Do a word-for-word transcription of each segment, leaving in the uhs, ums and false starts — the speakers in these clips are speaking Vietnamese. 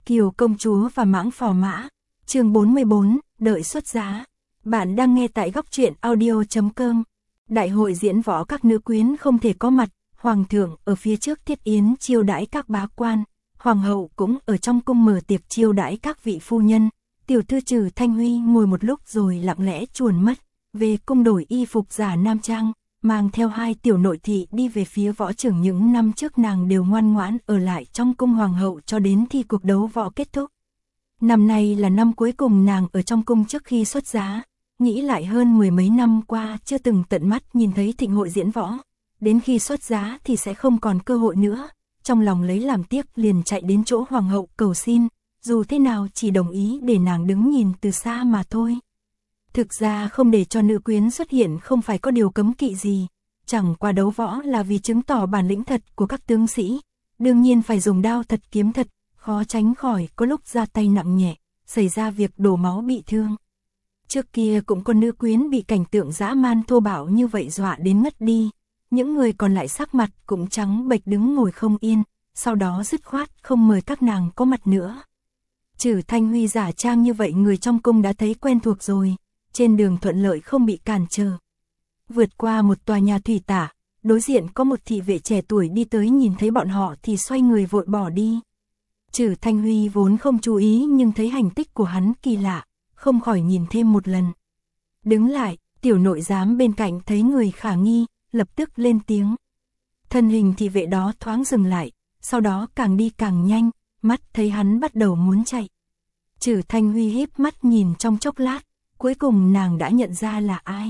Kiều công chúa và mãng phò mã, chương bốn mươi bốn, đợi xuất giá. Bạn đang nghe tại góc truyện audio chấm com. Đại hội diễn võ các nữ quyến không thể có mặt, hoàng thượng ở phía trước thiết yến chiêu đãi các bá quan, hoàng hậu cũng ở trong cung mở tiệc chiêu đãi các vị phu nhân. Tiểu thư Trử Thanh Huy ngồi một lúc rồi lặng lẽ chuồn mất, về cung đổi y phục giả nam trang, mang theo hai tiểu nội thị đi về phía võ trường. Những năm trước nàng đều ngoan ngoãn ở lại trong cung hoàng hậu cho đến khi cuộc đấu võ kết thúc. Năm nay là năm cuối cùng nàng ở trong cung trước khi xuất giá, nghĩ lại hơn mười mấy năm qua chưa từng tận mắt nhìn thấy thịnh hội diễn võ, đến khi xuất giá thì sẽ không còn cơ hội nữa, trong lòng lấy làm tiếc liền chạy đến chỗ hoàng hậu cầu xin, dù thế nào chỉ đồng ý để nàng đứng nhìn từ xa mà thôi. Thực ra không để cho nữ quyến xuất hiện không phải có điều cấm kỵ gì, chẳng qua đấu võ là vì chứng tỏ bản lĩnh thật của các tướng sĩ, đương nhiên phải dùng đao thật kiếm thật, khó tránh khỏi có lúc ra tay nặng nhẹ, xảy ra việc đổ máu bị thương. Trước kia cũng có nữ quyến bị cảnh tượng dã man thô bạo như vậy dọa đến ngất đi, những người còn lại sắc mặt cũng trắng bệch đứng ngồi không yên, sau đó dứt khoát không mời các nàng có mặt nữa. Trử Thanh Huy giả trang như vậy người trong cung đã thấy quen thuộc rồi, trên đường thuận lợi không bị cản trở. Vượt qua một tòa nhà thủy tả, đối diện có một thị vệ trẻ tuổi đi tới, nhìn thấy bọn họ thì xoay người vội bỏ đi. Trử Thanh Huy vốn không chú ý nhưng thấy hành tích của hắn kỳ lạ, không khỏi nhìn thêm một lần. Đứng lại, tiểu nội giám bên cạnh thấy người khả nghi, lập tức lên tiếng. Thân hình thị vệ đó thoáng dừng lại, sau đó càng đi càng nhanh, mắt thấy hắn bắt đầu muốn chạy. Trử Thanh Huy híp mắt nhìn trong chốc lát, cuối cùng nàng đã nhận ra là ai.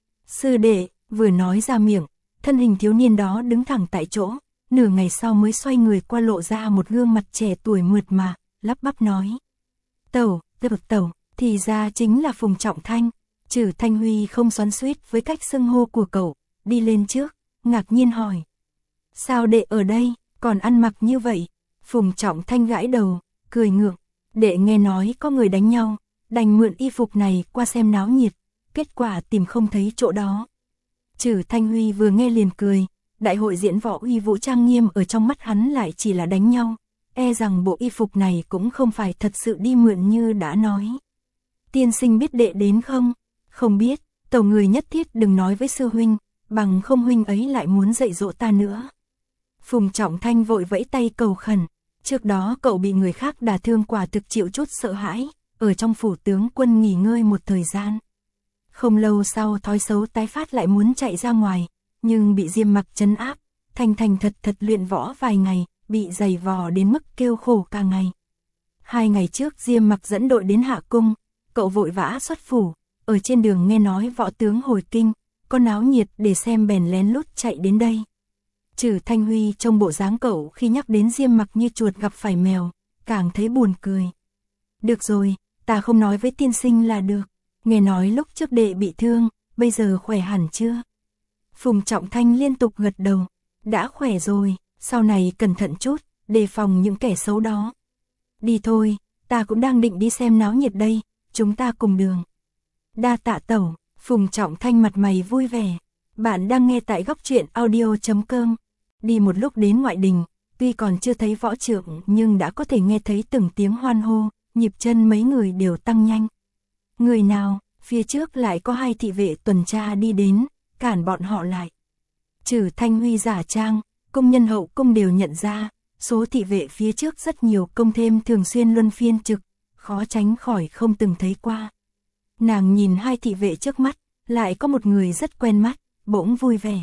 Sư đệ, vừa nói ra miệng, thân hình thiếu niên đó đứng thẳng tại chỗ, nửa ngày sau mới xoay người qua lộ ra một gương mặt trẻ tuổi mượt mà, lắp bắp nói. Tẩu, tẩu, tẩu, thì ra chính là Phùng Trọng Thanh. Trử Thanh Huy không xoắn xuýt với cách xưng hô của cậu, đi lên trước, ngạc nhiên hỏi. Sao đệ ở đây, còn ăn mặc như vậy? Phùng Trọng Thanh gãi đầu, cười ngượng. Đệ nghe nói có người đánh nhau, đành mượn y phục này qua xem náo nhiệt, kết quả tìm không thấy chỗ đó. Trử Thanh Huy vừa nghe liền cười, đại hội diễn võ uy vũ trang nghiêm ở trong mắt hắn lại chỉ là đánh nhau, e rằng bộ y phục này cũng không phải thật sự đi mượn như đã nói. Tiên sinh biết đệ đến không? Không biết, tẩu người nhất thiết đừng nói với sư huynh, bằng không huynh ấy lại muốn dạy dỗ ta nữa. Phùng Trọng Thanh vội vẫy tay cầu khẩn, trước đó cậu bị người khác đả thương quả thực chịu chút sợ hãi, ở trong phủ tướng quân nghỉ ngơi một thời gian. Không lâu sau thói xấu tái phát lại muốn chạy ra ngoài, nhưng bị Diêm Mặc trấn áp, thành thành thật thật luyện võ vài ngày, bị giày vò đến mức kêu khổ cả ngày. Hai ngày trước Diêm Mặc dẫn đội đến Hạ Cung, cậu vội vã xuất phủ, ở trên đường nghe nói võ tướng hồi kinh, có náo nhiệt để xem bèn lén lút chạy đến đây. Trử Thanh Huy trông bộ dáng cậu khi nhắc đến Diêm Mặc như chuột gặp phải mèo, càng thấy buồn cười. Được rồi, ta không nói với tiên sinh là được, nghe nói lúc trước đệ bị thương, bây giờ khỏe hẳn chưa? Phùng Trọng Thanh liên tục gật đầu, đã khỏe rồi, sau này cẩn thận chút, đề phòng những kẻ xấu đó. Đi thôi, ta cũng đang định đi xem náo nhiệt đây, chúng ta cùng đường. Đa tạ tẩu. Phùng Trọng Thanh mặt mày vui vẻ. Bạn đang nghe tại góc truyện audio chấm com. Đi một lúc đến ngoại đình, tuy còn chưa thấy võ trượng nhưng đã có thể nghe thấy từng tiếng hoan hô, nhịp chân mấy người đều tăng nhanh. Người nào? Phía trước lại có hai thị vệ tuần tra đi đến, cản bọn họ lại. Trử Thanh Huy giả trang, công nhân hậu cung đều nhận ra, số thị vệ phía trước rất nhiều, công thêm thường xuyên luân phiên trực, khó tránh khỏi không từng thấy qua. Nàng nhìn hai thị vệ trước mắt, lại có một người rất quen mắt, bỗng vui vẻ.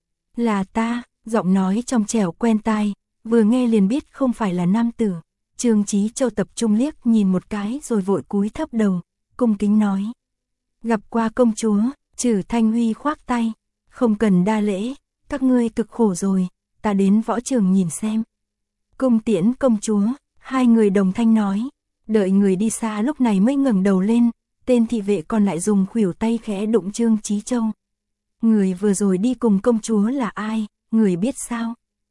Là ta, giọng nói trong trẻo quen tai, vừa nghe liền biết không phải là nam tử. Trương Chí Châu tập trung liếc nhìn một cái rồi vội cúi thấp đầu, cung kính nói. Gặp qua công chúa. Trử Thanh Huy khoác tay. Không cần đa lễ, các ngươi cực khổ rồi, ta đến võ trường nhìn xem. Cung tiễn công chúa, hai người đồng thanh nói. Đợi người đi xa lúc này mới ngẩng đầu lên, tên thị vệ còn lại dùng khuỷu tay khẽ đụng Trương Chí Châu. Người vừa rồi đi cùng công chúa là ai, người biết sao?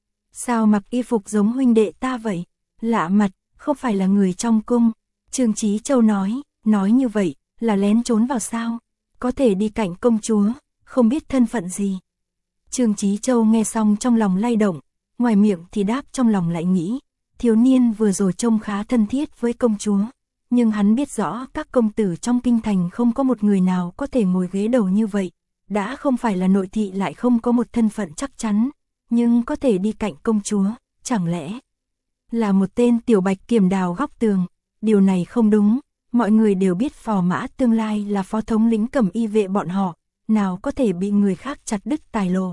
Sao mặc y phục giống huynh đệ ta vậy? Lạ mặt, không phải là người trong cung. Trương Chí Châu nói, nói như vậy, là lén trốn vào sao? Có thể đi cạnh công chúa, không biết thân phận gì. Trương Chí Châu nghe xong trong lòng lay động, ngoài miệng thì đáp trong lòng lại nghĩ, thiếu niên vừa rồi trông khá thân thiết với công chúa, nhưng hắn biết rõ các công tử trong kinh thành không có một người nào có thể ngồi ghế đầu như vậy, đã không phải là nội thị lại không có một thân phận chắc chắn, nhưng có thể đi cạnh công chúa, chẳng lẽ là một tên tiểu bạch kiểm đào góc tường. Điều này không đúng, mọi người đều biết Phò Mã tương lai là phó thống lĩnh Cẩm Y vệ bọn họ, nào có thể bị người khác chặt đứt tài lộ.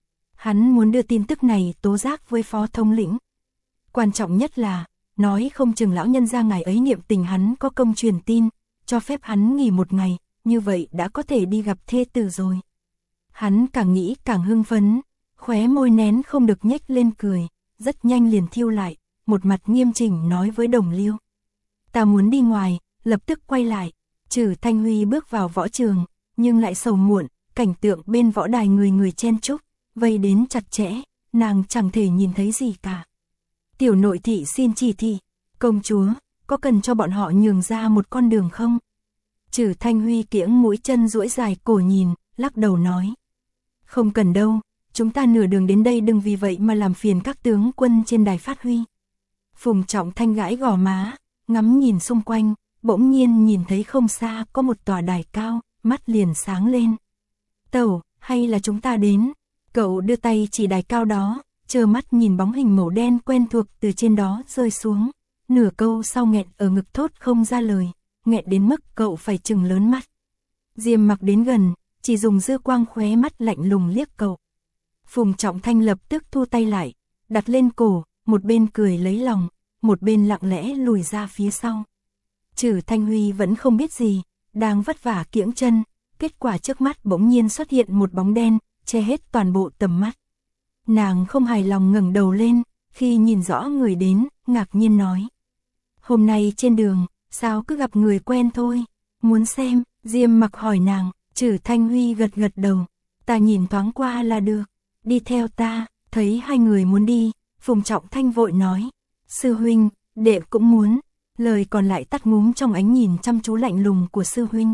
Hắn muốn đưa tin tức này tố giác với phó thống lĩnh. Quan trọng nhất là, nói không chừng lão nhân gia ngài ấy niệm tình hắn có công truyền tin, cho phép hắn nghỉ một ngày, như vậy đã có thể đi gặp thê tử rồi. Hắn càng nghĩ càng hưng phấn, khóe môi nén không được nhếch lên cười, rất nhanh liền thiêu lại, một mặt nghiêm chỉnh nói với Đồng Liêu. Ta muốn đi ngoài, lập tức quay lại. Trử Thanh Huy bước vào võ trường, nhưng lại sầu muộn, cảnh tượng bên võ đài người người chen chúc, vây đến chặt chẽ, nàng chẳng thể nhìn thấy gì cả. Tiểu nội thị xin chỉ thị, công chúa, có cần cho bọn họ nhường ra một con đường không? Trử Thanh Huy kiễng mũi chân duỗi dài cổ nhìn, lắc đầu nói. Không cần đâu, chúng ta nửa đường đến đây đừng vì vậy mà làm phiền các tướng quân trên đài phát huy. Phùng Trọng Thanh gãi gò má, ngắm nhìn xung quanh, bỗng nhiên nhìn thấy không xa có một tòa đài cao, mắt liền sáng lên. Tẩu, hay là chúng ta đến? Cậu đưa tay chỉ đài cao đó, trơ mắt nhìn bóng hình màu đen quen thuộc từ trên đó rơi xuống. Nửa câu sau nghẹn ở ngực thốt không ra lời, nghẹn đến mức cậu phải trừng lớn mắt. Diêm Mặc đến gần, chỉ dùng dư quang khóe mắt lạnh lùng liếc cậu. Phùng Trọng Thanh lập tức thu tay lại, đặt lên cổ, một bên cười lấy lòng, một bên lặng lẽ lùi ra phía sau. Trử Thanh Huy vẫn không biết gì, đang vất vả kiễng chân, kết quả trước mắt bỗng nhiên xuất hiện một bóng đen, che hết toàn bộ tầm mắt. Nàng không hài lòng ngẩng đầu lên, khi nhìn rõ người đến, ngạc nhiên nói. Hôm nay trên đường, sao cứ gặp người quen thôi, muốn xem, Diêm Mặc hỏi nàng, Trử Thanh Huy gật gật đầu, ta nhìn thoáng qua là được, đi theo ta, thấy hai người muốn đi, Phùng Trọng Thanh vội nói, sư huynh, đệ cũng muốn, lời còn lại tắt ngúm trong ánh nhìn chăm chú lạnh lùng của sư huynh.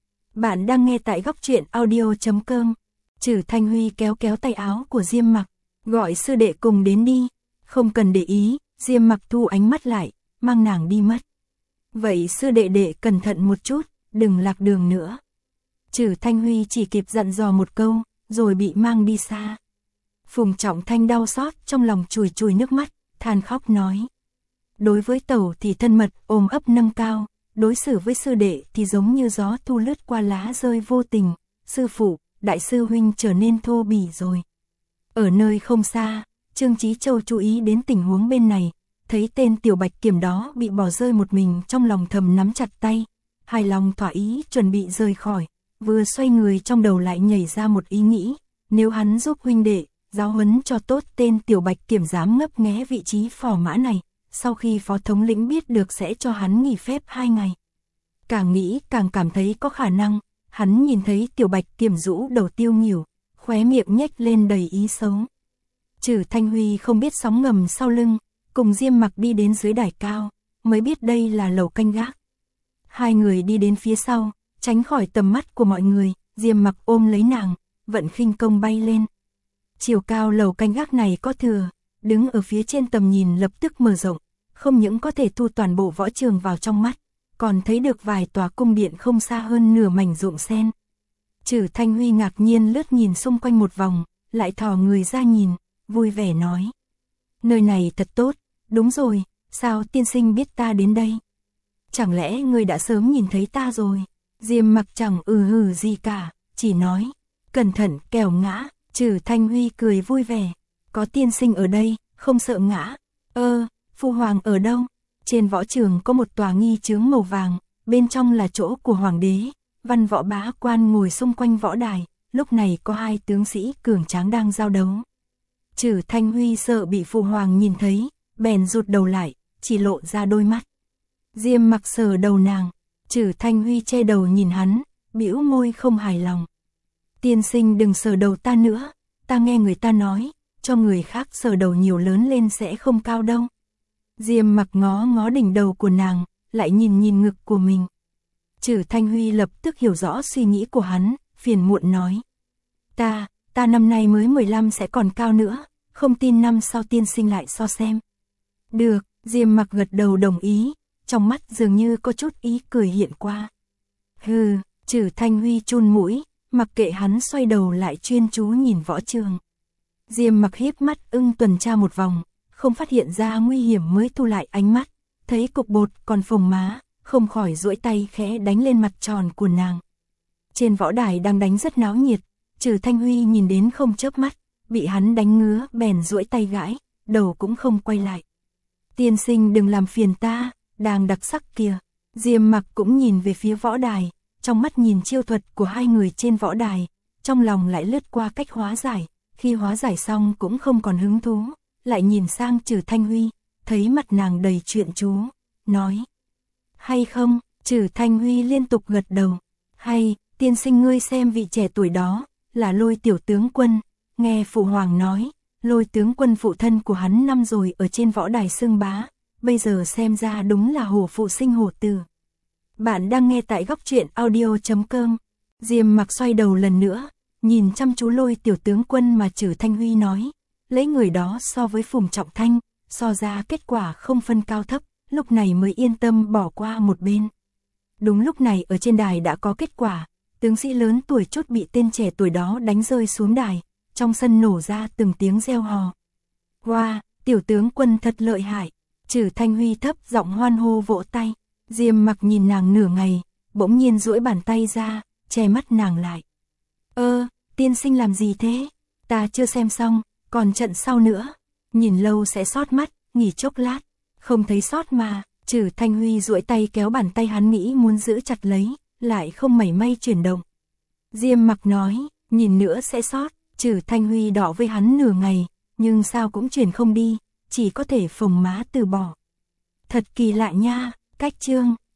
Bạn đang nghe tại góc truyện audio chấm com. Trử Thanh Huy kéo kéo tay áo của Diêm Mặc, gọi sư đệ cùng đến đi, không cần để ý, Diêm Mặc thu ánh mắt lại, mang nàng đi mất. Vậy sư đệ đệ cẩn thận một chút, đừng lạc đường nữa. Trử Thanh Huy chỉ kịp dặn dò một câu, rồi bị mang đi xa. Phùng Trọng Thanh đau xót trong lòng chùi chùi nước mắt, than khóc nói. Đối với tẩu thì thân mật, ôm ấp nâng cao, đối xử với sư đệ thì giống như gió thu lướt qua lá rơi vô tình, sư phụ, đại sư huynh trở nên thô bỉ rồi. Ở nơi không xa, Trương Chí Châu chú ý đến tình huống bên này, thấy tên tiểu bạch kiểm đó bị bỏ rơi một mình trong lòng thầm nắm chặt tay, hài lòng thỏa ý chuẩn bị rời khỏi, vừa xoay người trong đầu lại nhảy ra một ý nghĩ, nếu hắn giúp huynh đệ, giáo huấn cho tốt tên tiểu bạch kiểm dám ngấp nghé vị trí phò mã này, sau khi phó thống lĩnh biết được sẽ cho hắn nghỉ phép hai ngày. Càng nghĩ càng cảm thấy có khả năng, hắn nhìn thấy tiểu bạch kiểm rũ đầu tiêu nghỉu, khóe miệng nhếch lên đầy ý xấu. Trử Thanh Huy không biết sóng ngầm sau lưng, cùng Diêm Mặc đi đến dưới đài cao, mới biết đây là lầu canh gác. Hai người đi đến phía sau, tránh khỏi tầm mắt của mọi người, Diêm Mặc ôm lấy nàng, vận khinh công bay lên. Chiều cao lầu canh gác này có thừa, đứng ở phía trên tầm nhìn lập tức mở rộng, không những có thể thu toàn bộ võ trường vào trong mắt, còn thấy được vài tòa cung điện không xa hơn nửa mảnh ruộng sen. Trử Thanh Huy ngạc nhiên lướt nhìn xung quanh một vòng, lại thò người ra nhìn, vui vẻ nói. Nơi này thật tốt, đúng rồi, sao tiên sinh biết ta đến đây? Chẳng lẽ ngươi đã sớm nhìn thấy ta rồi? Diêm Mặc chẳng ừ hừ gì cả, chỉ nói, cẩn thận kẻo ngã. Trử Thanh Huy cười vui vẻ, có tiên sinh ở đây, không sợ ngã. Ơ, phu hoàng ở đâu? Trên võ trường có một tòa nghi chướng màu vàng, bên trong là chỗ của hoàng đế, văn võ bá quan ngồi xung quanh võ đài, lúc này có hai tướng sĩ cường tráng đang giao đấu. Trử Thanh Huy sợ bị phu hoàng nhìn thấy, bèn rụt đầu lại, chỉ lộ ra đôi mắt. Diêm Mặc sờ đầu nàng, Trử Thanh Huy che đầu nhìn hắn, bĩu môi không hài lòng. Tiên sinh đừng sờ đầu ta nữa, ta nghe người ta nói, cho người khác sờ đầu nhiều lớn lên sẽ không cao đâu. Diêm Mặc ngó ngó đỉnh đầu của nàng, lại nhìn nhìn ngực của mình. Trử Thanh Huy lập tức hiểu rõ suy nghĩ của hắn, phiền muộn nói. Ta, ta năm nay mới mười lăm sẽ còn cao nữa, không tin năm sau tiên sinh lại so xem. Được, Diêm Mặc gật đầu đồng ý, trong mắt dường như có chút ý cười hiện qua. Hừ, Trử Thanh Huy chun mũi, mặc kệ hắn, xoay đầu lại chuyên chú nhìn Võ Trường. Diêm Mặc híp mắt ưng tuần tra một vòng, không phát hiện ra nguy hiểm mới thu lại ánh mắt, thấy cục bột còn phồng má, không khỏi duỗi tay khẽ đánh lên mặt tròn của nàng. Trên võ đài đang đánh rất náo nhiệt, Trử Thanh Huy nhìn đến không chớp mắt, bị hắn đánh ngứa bèn duỗi tay gãi, đầu cũng không quay lại. Tiên sinh đừng làm phiền ta, đang đặc sắc kìa. Diêm Mặc cũng nhìn về phía võ đài, trong mắt nhìn chiêu thuật của hai người trên võ đài, trong lòng lại lướt qua cách hóa giải, khi hóa giải xong cũng không còn hứng thú, lại nhìn sang Trử Thanh Huy, thấy mặt nàng đầy chuyện chú, nói: hay không? Trử Thanh Huy liên tục gật đầu. Hay, tiên sinh ngươi xem vị trẻ tuổi đó, là Lôi tiểu tướng quân, nghe phụ hoàng nói, Lôi tướng quân phụ thân của hắn năm rồi ở trên võ đài xưng bá, bây giờ xem ra đúng là hổ phụ sinh hổ tử. Bạn đang nghe tại góc truyện audio chấm com. Diêm Mặc xoay đầu lần nữa, nhìn chăm chú Lôi tiểu tướng quân mà Trử Thanh Huy nói, lấy người đó so với Phùng Trọng Thanh, so ra kết quả không phân cao thấp, lúc này mới yên tâm bỏ qua một bên. Đúng lúc này ở trên đài đã có kết quả, tướng sĩ lớn tuổi chốt bị tên trẻ tuổi đó đánh rơi xuống đài, trong sân nổ ra từng tiếng reo hò. Wow, tiểu tướng quân thật lợi hại. Trử Thanh Huy thấp giọng hoan hô vỗ tay. Diêm Mặc nhìn nàng nửa ngày, bỗng nhiên duỗi bàn tay ra, che mắt nàng lại. Ơ, tiên sinh làm gì thế? Ta chưa xem xong, còn trận sau nữa. Nhìn lâu sẽ sót mắt, nghỉ chốc lát. Không thấy sót mà. Trử Thanh Huy duỗi tay kéo bàn tay hắn, nghĩ muốn giữ chặt lấy, lại không mảy may chuyển động. Diêm Mặc nói, nhìn nữa sẽ sót. Trử Thanh Huy đỏ với hắn nửa ngày, nhưng sao cũng chuyển không đi, chỉ có thể phồng má từ bỏ. Thật kỳ lạ nha. Cách chương